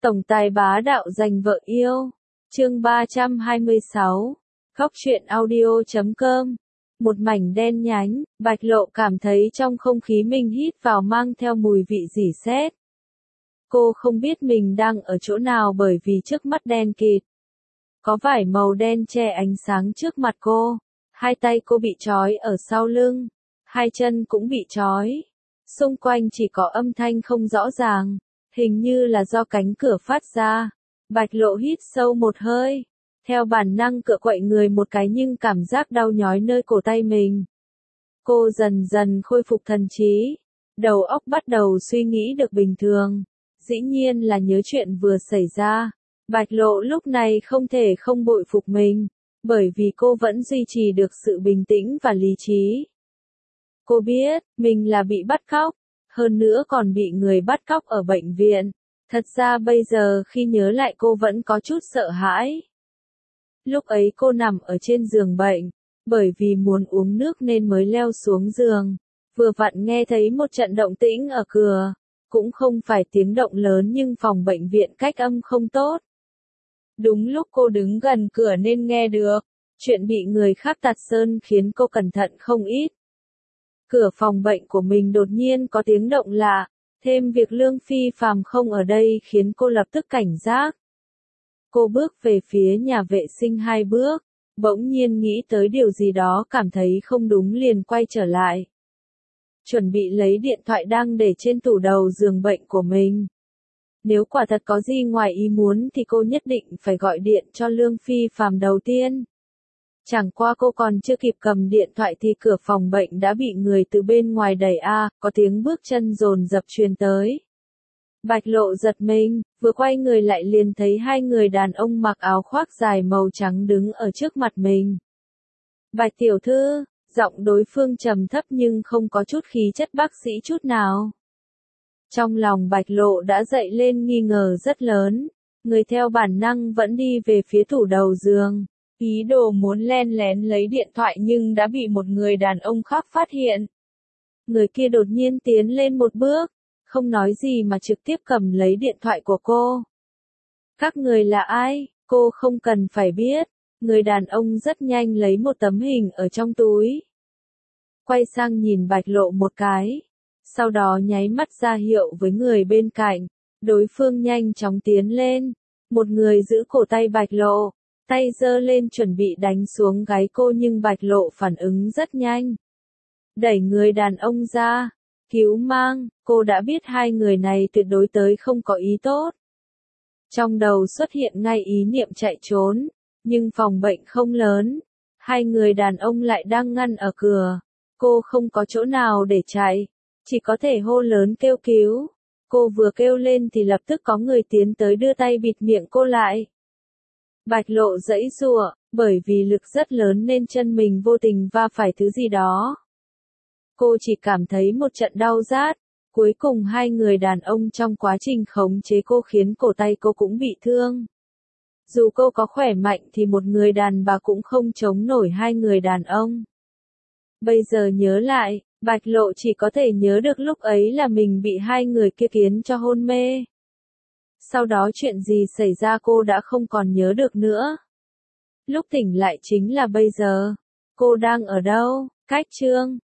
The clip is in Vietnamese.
Tổng tài bá đạo giành vợ yêu. Chương 326. Góc truyện audio.com. Một mảnh đen nhánh, Bạch Lộ cảm thấy trong không khí mình hít vào mang theo mùi vị rỉ sét. Cô không biết mình đang ở chỗ nào bởi vì trước mắt đen kịt. Có vải màu đen che ánh sáng trước mặt cô. Hai tay cô bị trói ở sau lưng. Hai chân cũng bị trói. Xung quanh chỉ có âm thanh không rõ ràng. Hình như là do cánh cửa phát ra. Bạch Lộ hít sâu một hơi. Theo bản năng cựa quậy người một cái nhưng cảm giác đau nhói nơi cổ tay mình. Cô dần dần khôi phục thần trí. Đầu óc bắt đầu suy nghĩ được bình thường. Dĩ nhiên là nhớ chuyện vừa xảy ra. Bạch Lộ lúc này không thể không bội phục mình. Bởi vì cô vẫn duy trì được sự bình tĩnh và lý trí. Cô biết, mình là bị bắt cóc. Hơn nữa còn bị người bắt cóc ở bệnh viện. Thật ra bây giờ khi nhớ lại cô vẫn có chút sợ hãi. Lúc ấy cô nằm ở trên giường bệnh, bởi vì muốn uống nước nên mới leo xuống giường. Vừa vặn nghe thấy một trận động tĩnh ở cửa. Cũng không phải tiếng động lớn nhưng phòng bệnh viện cách âm không tốt. Đúng lúc cô đứng gần cửa nên nghe được. Chuyện bị người khác tạt sơn khiến cô cẩn thận không ít. Cửa phòng bệnh của mình đột nhiên có tiếng động lạ, thêm việc Lương Phi Phàm không ở đây khiến cô lập tức cảnh giác. Cô bước về phía nhà vệ sinh 2 bước, bỗng nhiên nghĩ tới điều gì đó cảm thấy không đúng liền quay trở lại. Chuẩn bị lấy điện thoại đang để trên tủ đầu giường bệnh của mình. Nếu quả thật có gì ngoài ý muốn thì cô nhất định phải gọi điện cho Lương Phi Phàm đầu tiên. Chẳng qua cô còn chưa kịp cầm điện thoại thì cửa phòng bệnh đã bị người từ bên ngoài đẩy có tiếng bước chân dồn dập truyền tới. Bạch Lộ giật mình, vừa quay người lại liền thấy hai người đàn ông mặc áo khoác dài màu trắng đứng ở trước mặt mình. Bạch tiểu thư, giọng đối phương trầm thấp nhưng không có chút khí chất bác sĩ chút nào. Trong lòng Bạch Lộ đã dậy lên nghi ngờ rất lớn, người theo bản năng vẫn đi về phía tủ đầu giường. Ý đồ muốn len lén lấy điện thoại nhưng đã bị một người đàn ông khác phát hiện. Người kia đột nhiên tiến lên một bước, không nói gì mà trực tiếp cầm lấy điện thoại của cô. Các người là ai, cô không cần phải biết. Người đàn ông rất nhanh lấy một tấm hình ở trong túi. Quay sang nhìn Bạch Lộ một cái. Sau đó nháy mắt ra hiệu với người bên cạnh. Đối phương nhanh chóng tiến lên. Một người giữ cổ tay Bạch Lộ. Tay giơ lên chuẩn bị đánh xuống gáy cô nhưng Bạch Lộ phản ứng rất nhanh. Đẩy người đàn ông ra. Cứu mang, cô đã biết hai người này tuyệt đối tới không có ý tốt. Trong đầu xuất hiện ngay ý niệm chạy trốn. Nhưng phòng bệnh không lớn. Hai người đàn ông lại đang ngăn ở cửa. Cô không có chỗ nào để chạy. Chỉ có thể hô lớn kêu cứu. Cô vừa kêu lên thì lập tức có người tiến tới đưa tay bịt miệng cô lại. Bạch Lộ giãy giụa, bởi vì lực rất lớn nên chân mình vô tình va phải thứ gì đó. Cô chỉ cảm thấy một trận đau rát, cuối cùng hai người đàn ông trong quá trình khống chế cô khiến cổ tay cô cũng bị thương. Dù cô có khỏe mạnh thì một người đàn bà cũng không chống nổi hai người đàn ông. Bây giờ nhớ lại, Bạch Lộ chỉ có thể nhớ được lúc ấy là mình bị hai người kia khiến cho hôn mê. Sau đó chuyện gì xảy ra cô đã không còn nhớ được nữa. Lúc tỉnh lại chính là bây giờ. Cô đang ở đâu? Cách chương